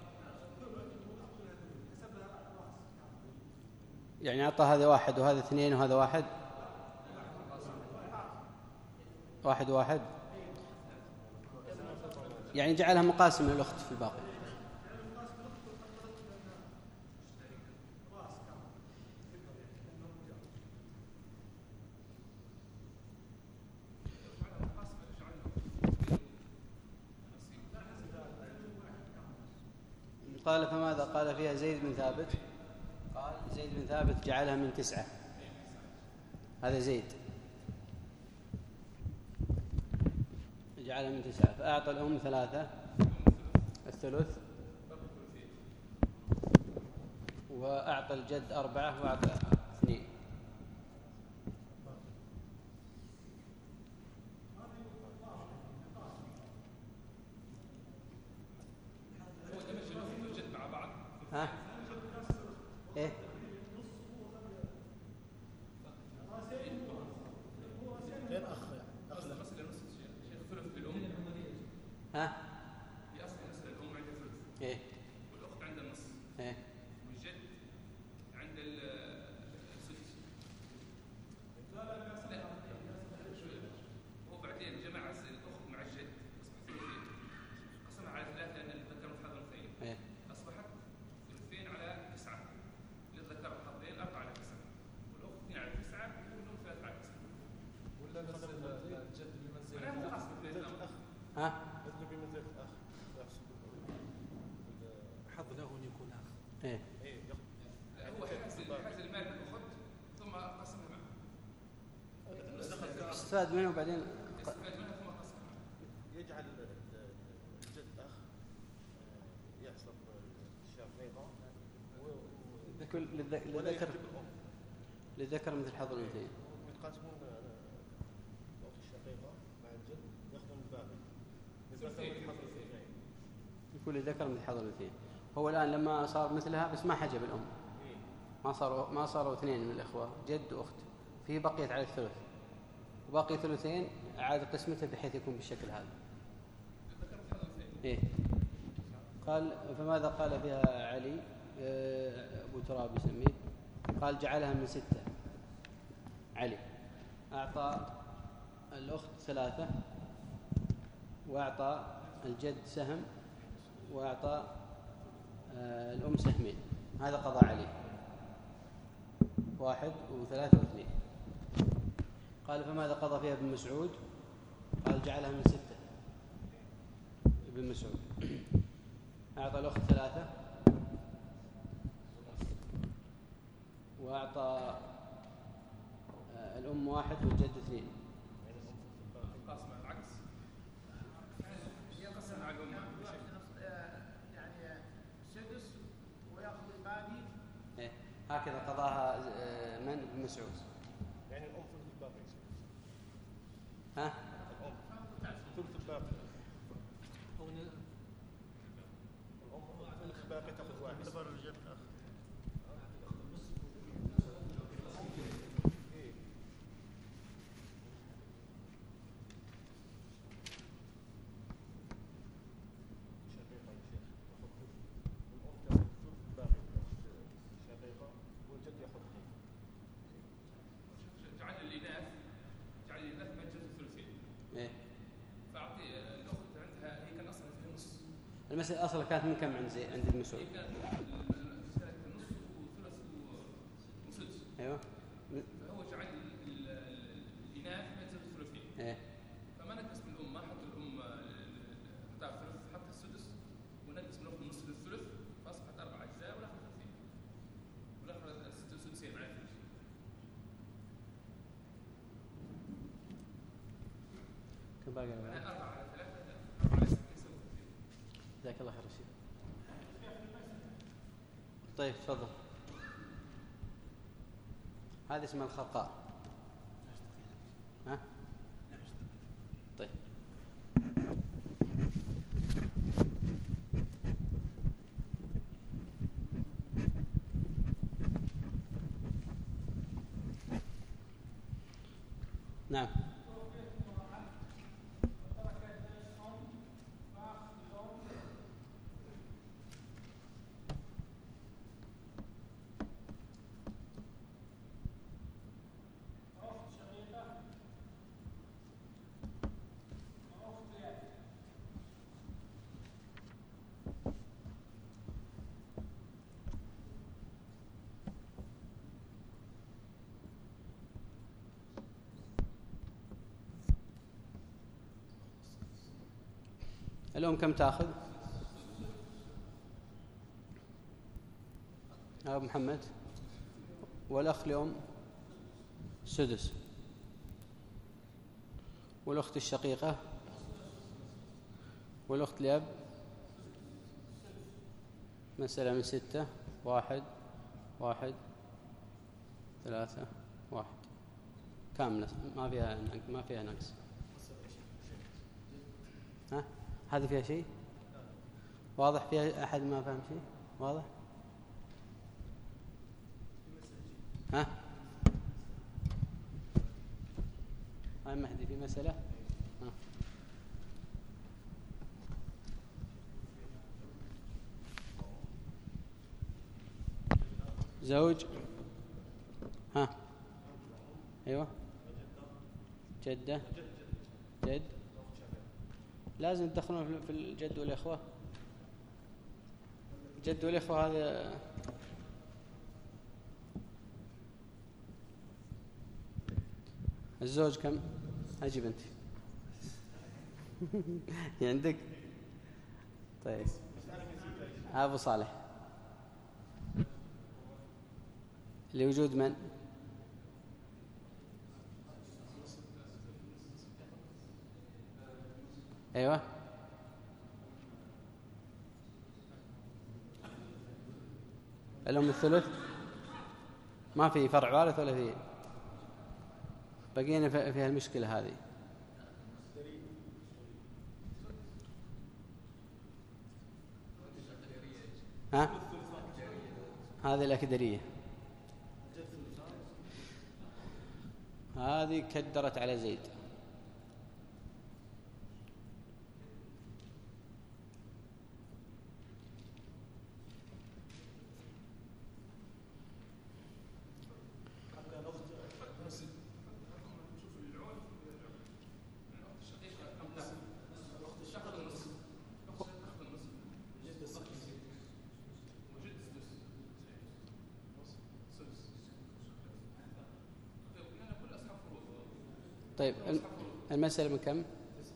يعني أعطى هذا واحد وهذا اثنين وهذا واحد واحد واحد يعني جعلها مقاسم للأخت في الباقي. قال: فماذا قال فيها زيد بن ثابت؟ قال: زيد بن ثابت جعلها من تسعة. هذا زيد جعلها من تسعة، فأعطى الأم ثلاثة الثلث، وأعطى الجد أربعة وأعطى اثنين. ها؟ إيه؟ ها؟ في أصل مسألة الأم عندها ثلث. إيه؟ والأخت عندها النص. إيه؟ والجد عند السدس. لا هو بعدين جمع الأخت مع الجد أصبح ثلثين. قسمها على ثلاثة لأن الذكر والحظ الأنثيين. إيه؟ أصبحت ثلثين على تسعة. للذكر والحظين أربعة على تسعة. والأخت اثنين على تسعة والأم ثلاثة على تسعة. ولا مثل الجد بمنزلة أنا مو خاص بالأخ. ها؟ مثل بمنزلة الأخ يحسب حظ له أن يكون أخ. إيه؟ إيه هو حاز المال بالأخت ثم قسمها معه. استفاد منه وبعدين استفاد منها ثم قسمها معه. يجعل الجد أخ يحسب الشقيقة لكل للذكر للذكر مثل حظ الأنثيين. ويتقاسمون الأخت الشقيقة مع الجد يأخذون الباقي. يكون للذكر مثل حظ الأنثيين. هو الآن لما صار مثلها بس ما حجب الأم، ما صاروا ما صاروا اثنين من الإخوة جد وأخت، فيه بقيت على الثلث وباقي ثلثين أعاد قسمته بحيث يكون بالشكل هذا. إيه؟ قال فماذا قال فيها علي أبو تراب يسميه؟ قال جعلها من ستة. علي أعطى الأخت ثلاثة، وأعطى الجد سهم، وأعطى الأم سهمين. هذا قضى علي، واحد وثلاثة واثنين. قال فماذا قضى فيها ابن مسعود؟ قال جعلها من ستة. ابن مسعود أعطى الأخت ثلاثة، وأعطى الأم واحد والجد اثنين. قاسم العكس، هي قسم على الأم يعني سدس ويأخذ الباقي. إيه؟ هكذا قضاها من؟ ابن مسعود. يعني الأم ثلث الباقي. ها؟ الأم ثلث الباقي. الأم ثلث الباقي تأخذ واحد. اعتبر الجد أخ. المسألة أصلا كانت من كم عند زي عند ابن مسعود؟ أيوه. فهو جعل الإناث مثل الثلثين. إيه. فما نقص من الأم، ما حط الأم بتاع الثلث، حط السدس، ونقص من الأخت النصف للثلث، فأصبحت أربع أجزاء والآخر ثلثين. والآخر ست سدسين مع الثلث. كم باقي الآن؟ أربعة على ثلاثة، أربعة على ستة يساوي ثلثين. جزاك الله خير شيخ. طيب تفضل. هذا اسمه الخرقاء. ها؟ طيب. نعم. الأم كم تأخذ؟ أبو محمد. والأخ اليوم سدس، والأخت الشقيقة والأخت الأب مسألة من ستة. واحد واحد ثلاثة واحد كاملة، ما فيها ما فيها نقص. ها؟ هذه فيها شيء؟ واضح؟ فيها أحد ما فهم شيء؟ واضح؟ ها؟ هاي مهدي في مسألة؟ ها؟ زوج. ها؟ أيوة. جدة. جد. لازم تدخلون في الجد والإخوة. الجد والإخوة هذا الزوج كم؟ أجيب أنت. عندك؟ طيب. أبو صالح. لوجود من؟ أيوة. الأم الثلث. ما في فرع وارث ولا في. بقينا في المشكلة هذه. ها؟ هذه الأكدرية. هذه كدرت على زيد. طيب المسألة من كم؟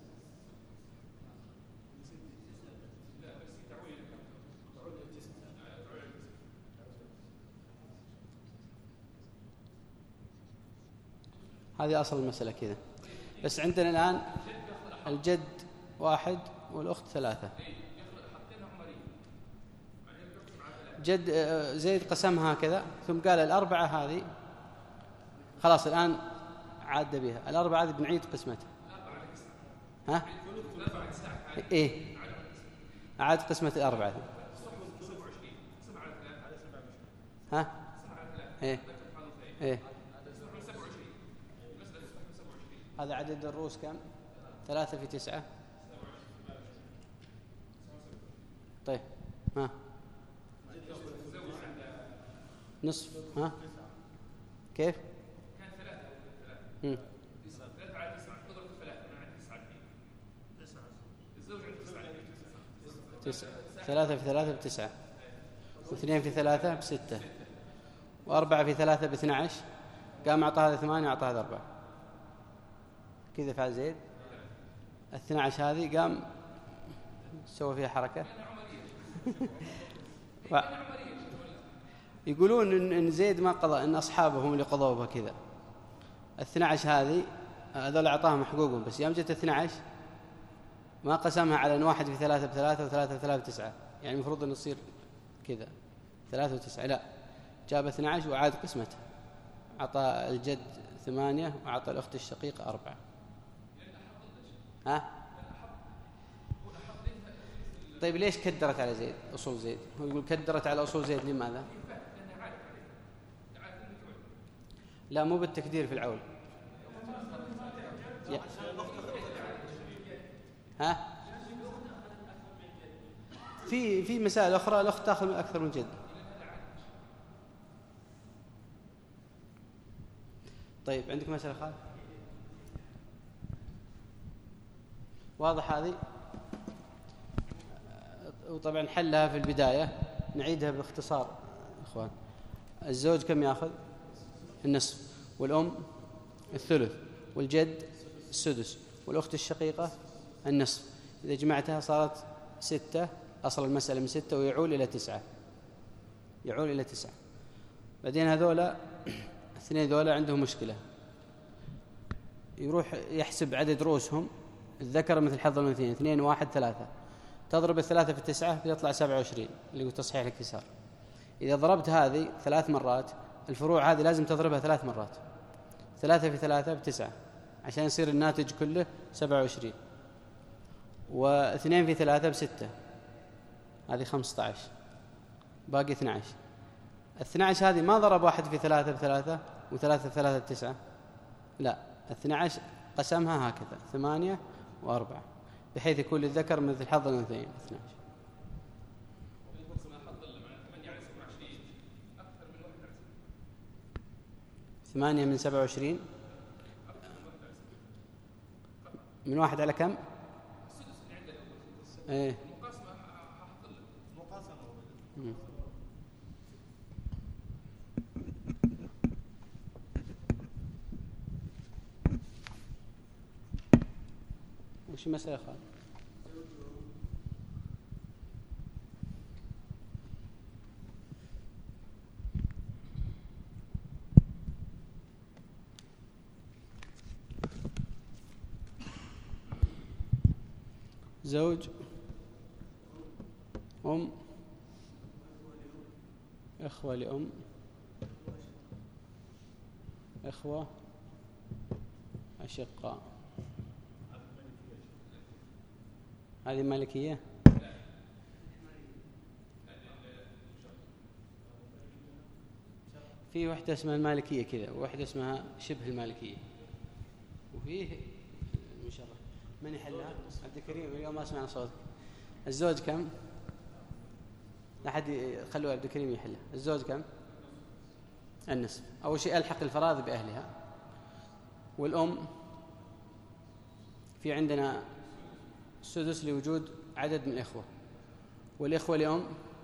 هذه أصل المسألة كذا. بس عندنا الآن الجد واحد والأخت ثلاثة. جد زيد قسمها هكذا ثم قال الأربعة هذه خلاص الآن عاد بها الأربعة هذه بنعيد قسمتها. ها؟ إيه عاد قسمة الأربعة. ها؟ إيه إيه هذا عدد الرؤوس كم؟ ثلاثة في تسعة. طيب ها نصف. ها كيف؟ كان ثلاثة مم. ثلاثة على تسعة تضرب ثلاثة من عند تسعة تسعة الزوج عنده تسعة تسعة. ثلاثة في ثلاثة بتسعة واثنين في ثلاثة بستة وأربعة في ثلاثة باثنى عشر. قام أعطى هذا ثمانية وأعطى هذا أربعة كذا فعل زيد. الاثنى عشر هذه قام سوى فيها حركة. ف... يقولون إن زيد ما قضى إن أصحابه هم اللي قضوا بها كذا. الاثنى عشر هذه هذول أعطاهم حقوقهم بس يوم جت الاثنى عشر ما قسمها على أن واحد في ثلاثة بثلاثة وثلاثة في ثلاثة بتسعة يعني المفروض أن يصير كذا ثلاثة وتسعة. لا جاب اثنى عشر وعاد قسمته. أعطى الجد ثمانية وأعطى الأخت الشقيقة أربعة. ها؟ طيب ليش كدرت على زيد أصول زيد؟ هو يقول كدرت على أصول زيد لماذا؟ لا مو بالتكدير في العول. ها؟ في في مسائل أخرى الأخت تأخذ أكثر من جد. طيب عندك مسألة خالد؟ واضح هذه؟ وطبعا حلها في البداية نعيدها باختصار إخوان. الزوج كم يأخذ؟ النصف والأم الثلث والجد السدس والأخت الشقيقة النصف. إذا جمعتها صارت ستة. أصل المسألة من ستة ويعول إلى تسعة يعول إلى تسعة. بعدين هذولا اثنين ذولا عندهم مشكلة. يروح يحسب عدد رؤوسهم الذكر مثل حظ الأنثيين اثنين واحد ثلاثة. تضرب الثلاثة في التسعة بيطلع سبعة وعشرين اللي هو تصحيح الاكتسار. إذا ضربت هذه ثلاث مرات الفروع هذه لازم تضربها ثلاث مرات. ثلاثة في ثلاثة بتسعة عشان يصير الناتج كله سبعة وعشرين. واثنين في ثلاثة بستة هذه خمسة عشر باقي اثنى عشر. الاثنى عشر هذه ما ضرب واحد في ثلاثة بثلاثة وثلاثة في ثلاثة بتسعة. لا الاثنى عشر قسمها هكذا ثمانية وأربعة بحيث يكون للذكر مثل حظ الأنثيين اثنى عشر. ثمانية من سبعة وعشرين من واحد على كم؟ ايه وش المسألة خالد؟ زوج أم إخوة لأم إخوة أشقاء. هذه مالكية. في واحدة اسمها المالكية كذا وواحدة اسمها شبه المالكية وفيه المشرف. من يحلها؟ عبد الكريم اليوم ما سمعنا صوتك. الزوج كم؟ لا أحد خلوا عبد الكريم يحلها. الزوج كم؟ النصف. أول شيء ألحق الفرائض بأهلها. والأم في عندنا السدس لوجود عدد من الإخوة. والإخوة لأم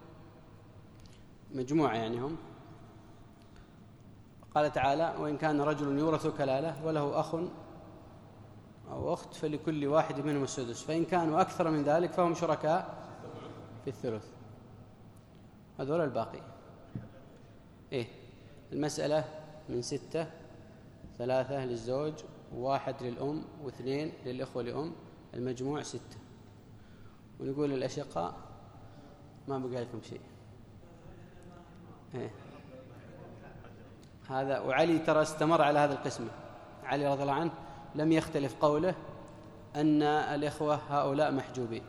مجموعة يعني هم. قال تعالى وإن كان رجل يورث كلالة وله أخ أو أخت فلكل واحد منهم السدس، فإن كانوا أكثر من ذلك فهم شركاء في الثلث. هذول الباقي. إيه المسألة من ستة، ثلاثة للزوج وواحد للأم واثنين للإخوة لأم، المجموع ستة. ونقول للأشقاء ما بقى لكم شيء. إيه. هذا. وعلي ترى استمر على هذا القسم، علي رضي الله عنه لم يختلف قوله أن الإخوة هؤلاء محجوبين.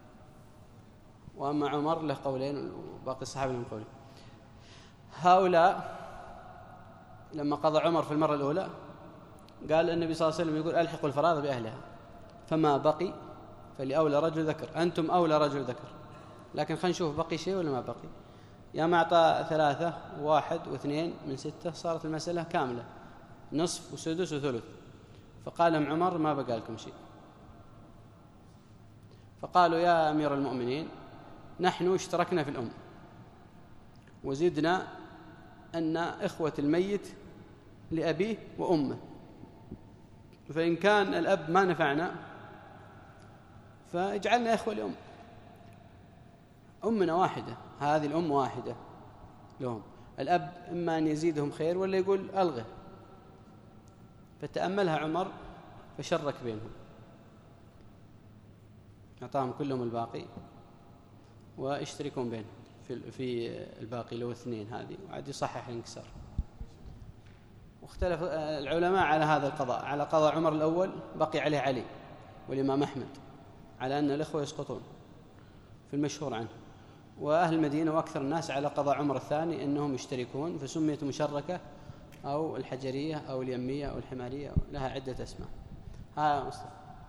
وأما عمر له قولين وباقي الصحابة لهم قولين. هؤلاء لما قضى عمر في المرة الأولى قال النبي صلى الله عليه وسلم يقول ألحقوا الفرائض بأهلها، فما بقي فلأولى رجل ذكر، أنتم أولى رجل ذكر. لكن خلينا نشوف بقي شيء ولا ما بقي. يا ما أعطى ثلاثة واحد واثنين من ستة، صارت المسألة كاملة، نصف وسدس وثلث. فقال لهم عمر ما بقى لكم شيء. فقالوا يا أمير المؤمنين نحن اشتركنا في الأم وزدنا أن إخوة الميت لأبيه وأمه، فإن كان الأب ما نفعنا فاجعلنا إخوة لأم، أمنا واحدة، هذه الأم واحدة لهم. الأب إما أن يزيدهم خير ولا يقول ألغه. فتأملها عمر فشرك بينهم، أعطاهم كلهم الباقي واشتركون بينهم في الباقي لو اثنين هذه، وعاد يصحح الانكسار. واختلف العلماء على هذا القضاء، على قضاء عمر الأول بقي عليه علي والإمام أحمد على أن الإخوة يسقطون في المشهور عنه، وأهل المدينة وأكثر الناس على قضاء عمر الثاني أنهم يشتركون، فسميت مشركة أو الحجرية أو اليمية أو الحمارية، لها عدة أسماء. ها مصطفى.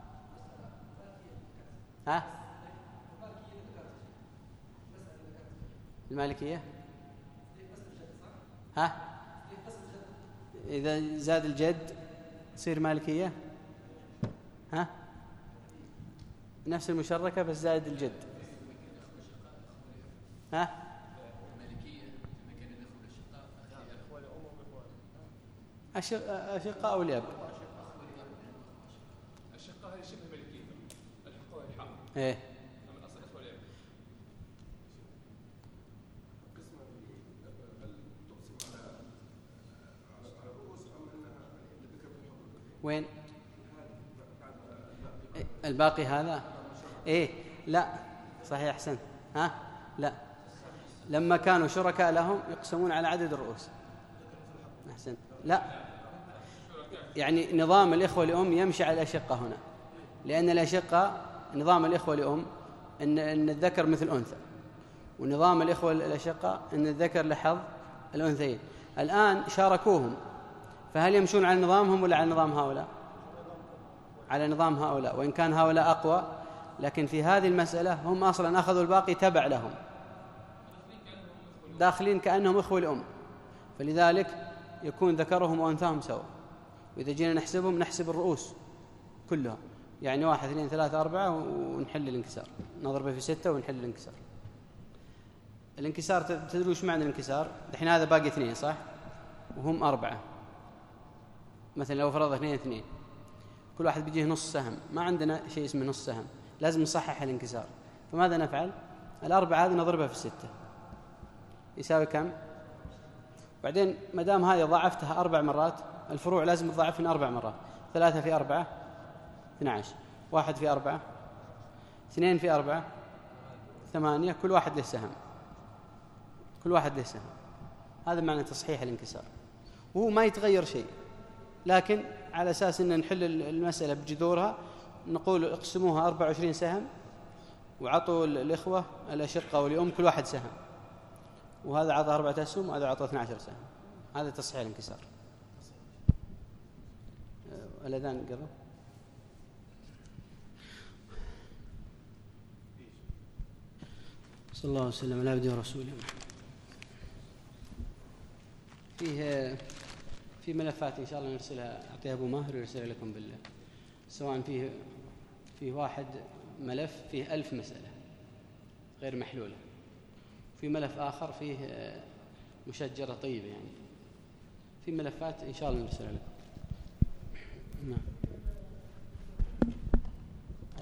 ها المالكية. ها إذا زاد الجد تصير مالكية. ها نفس المشركة بس زاد الجد. ها أشقاء أو الأب. الشقة هي شبه ملكية، الحق والحق. إيه. من أصل الإخوة الأب. قسمة هل تقسم على على الرؤوس أم أنها لذكر الحكم؟ وين؟ الباقي هذا. إيه لا صحيح أحسن. ها لا، لما كانوا شركاء لهم يقسمون على عدد الرؤوس. أحسن. لا يعني نظام الإخوة لأم يمشي على الأشقة هنا، لأن الأشقة نظام الإخوة لأم إن, إن الذكر مثل الأنثى، ونظام الإخوة الأشقة إن الذكر لحظ الأنثيين. الآن شاركوهم، فهل يمشون على نظامهم ولا على نظام هؤلاء؟ على نظام هؤلاء، وإن كان هؤلاء أقوى، لكن في هذه المسألة هم أصلا أخذوا الباقي تبع لهم، داخلين كأنهم إخوة لأم، فلذلك يكون ذكرهم وأنثاهم سوا. وإذا جينا نحسبهم نحسب الرؤوس كلها، يعني واحد اثنين ثلاثة أربعة ونحل الانكسار، نضربه في ستة ونحل الانكسار. الانكسار تدروا ايش معنى الانكسار؟ الحين هذا باقي اثنين صح، وهم أربعة. مثلا لو فرضنا اثنين اثنين، كل واحد بيجيه نص سهم، ما عندنا شيء اسمه نص سهم، لازم نصحح الانكسار. فماذا نفعل؟ الأربعة هذه نضربها في الستة، يساوي كم؟ بعدين ما دام هذه ضاعفتها أربع مرات، الفروع لازم تضاعفها أربع مرات. ثلاثة في أربعة اثنى عشر، واحد في أربعة، اثنين في أربعة ثمانية، كل واحد له سهم، كل واحد له سهم. هذا معنى تصحيح الانكسار، وهو ما يتغير شيء، لكن على أساس أن نحل المسألة بجذورها نقول اقسموها أربعة وعشرين سهم، وعطوا الإخوة الأشقة والأم كل واحد سهم، وهذا عطى أربعة أسهم وهذا عطى اثنى عشر سهم. هذا تصحيح الانكسار. الأذان قبل. صلى الله عليه وسلم على عبده ورسوله. فيه في ملفات إن شاء الله نرسلها، أعطيها أبو ماهر ويرسلها لكم بالله، سواء فيه فيه واحد ملف فيه ألف مسألة غير محلولة، في ملف آخر فيه مشجرة طيبة، يعني في ملفات إن شاء الله نرسلها لكم. نعم.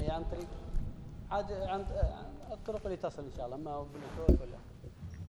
هي عن طريق عاد عن الطرق اللي تصل إن شاء الله، ما هو بلوتوث ولا